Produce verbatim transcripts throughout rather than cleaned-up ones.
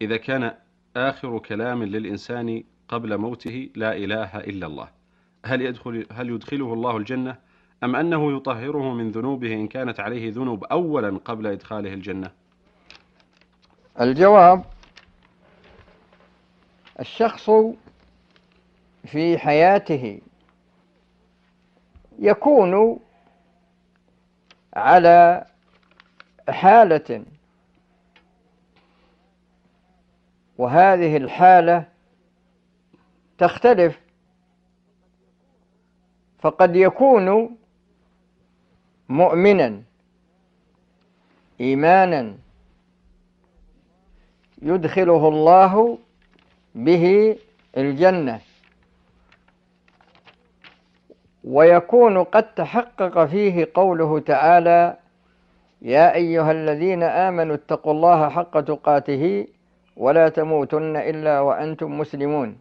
إذا كان آخر كلام للإنسان قبل موته لا إله إلا الله، هل يدخل هل يدخله الله الجنة، أم أنه يطهره من ذنوبه إن كانت عليه ذنوب أولا قبل إدخاله الجنة؟ الجواب: الشخص في حياته يكون على حالة، وهذه الحالة تختلف، فقد يكون مؤمنا إيمانا يدخله الله به الجنة، ويكون قد تحقق فيه قوله تعالى: يا أيها الذين آمنوا اتقوا الله حق تقاته ولا تموتن إلا وأنتم مسلمون،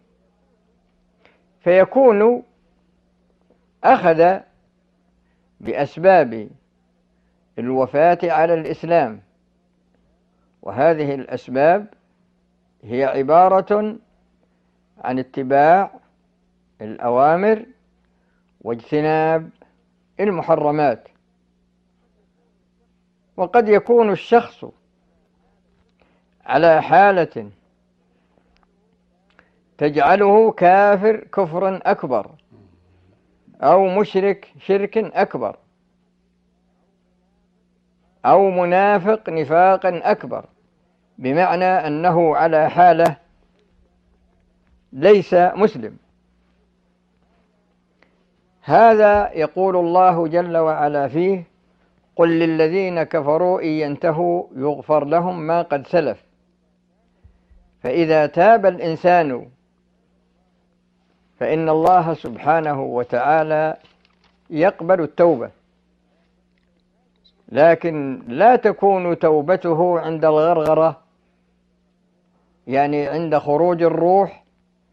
فيكون أخذ بأسباب الوفاة على الإسلام، وهذه الأسباب هي عبارة عن اتباع الأوامر واجتناب المحرمات. وقد يكون الشخص على حالة تجعله كافر كفرا أكبر، أو مشرك شركا أكبر، أو منافق نفاقا أكبر، بمعنى أنه على حالة ليس مسلم. هذا يقول الله جل وعلا فيه: قل للذين كفروا إن ينتهوا يغفر لهم ما قد سلف. فإذا تاب الإنسان فإن الله سبحانه وتعالى يقبل التوبة، لكن لا تكون توبته عند الغرغرة، يعني عند خروج الروح،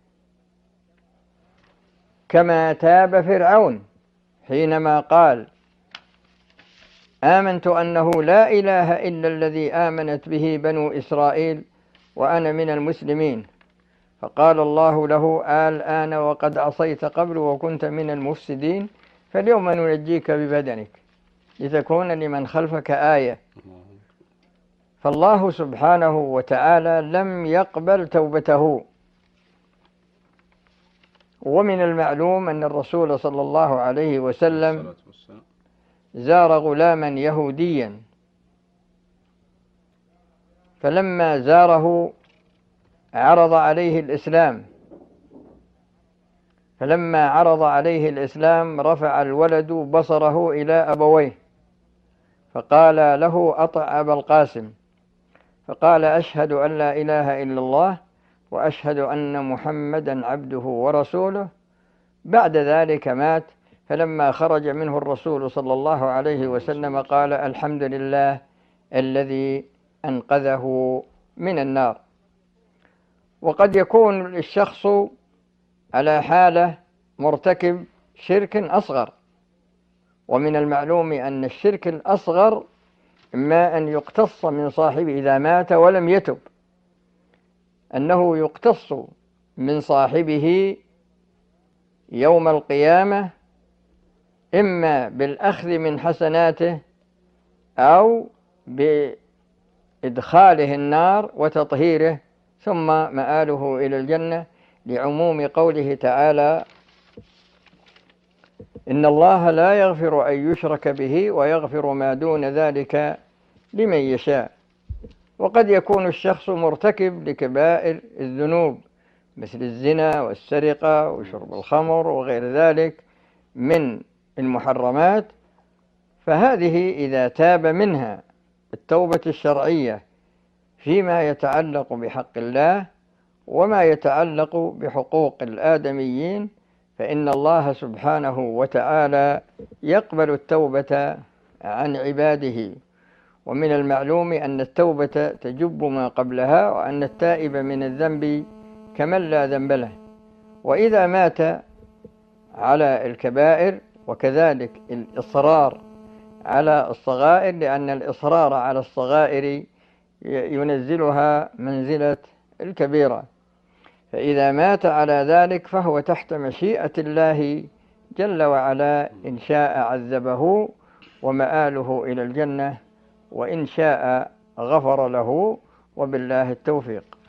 كما تاب فرعون حينما قال: آمنت أنه لا إله إلا الذي آمنت به بنو إسرائيل وأنا من المسلمين، فقال الله له: الآن وقد عصيت قبل وكنت من المفسدين، فاليوم ننجيك ببدنك لتكون لمن خلفك آية. فالله سبحانه وتعالى لم يقبل توبته. ومن المعلوم أن الرسول صلى الله عليه وسلم زار غلاما يهوديا، فلما زاره عرض عليه الإسلام، فلما عرض عليه الإسلام رفع الولد بصره إلى أبويه فقال له: أطع أبا القاسم، فقال: أشهد أن لا إله إلا الله وأشهد أن محمدا عبده ورسوله. بعد ذلك مات. فلما خرج منه الرسول صلى الله عليه وسلم قال: الحمد لله الذي أنقذه من النار. وقد يكون الشخص على حالة مرتكب شرك أصغر، ومن المعلوم أن الشرك الأصغر إما أن يقتص من صاحبه إذا مات ولم يتب، أنه يقتص من صاحبه يوم القيامة، إما بالأخذ من حسناته أو بإدخاله النار وتطهيره ثم مآله إلى الجنة، لعموم قوله تعالى: إن الله لا يغفر أن يشرك به ويغفر ما دون ذلك لمن يشاء. وقد يكون الشخص مرتكب لكبائر الذنوب مثل الزنا والسرقة وشرب الخمر وغير ذلك من المحرمات، فهذه إذا تاب منها التوبة الشرعية فيما يتعلق بحق الله وما يتعلق بحقوق الآدميين، فإن الله سبحانه وتعالى يقبل التوبة عن عباده. ومن المعلوم أن التوبة تجب ما قبلها، وأن التائب من الذنب كمن لا ذنب له. وإذا مات على الكبائر وكذلك الإصرار على الصغائر، لأن الإصرار على الصغائر ينزلها منزلة الكبيرة، فإذا مات على ذلك فهو تحت مشيئة الله جل وعلا، إن شاء عذبه ومآله إلى الجنة، وإن شاء غفر له، وبالله التوفيق.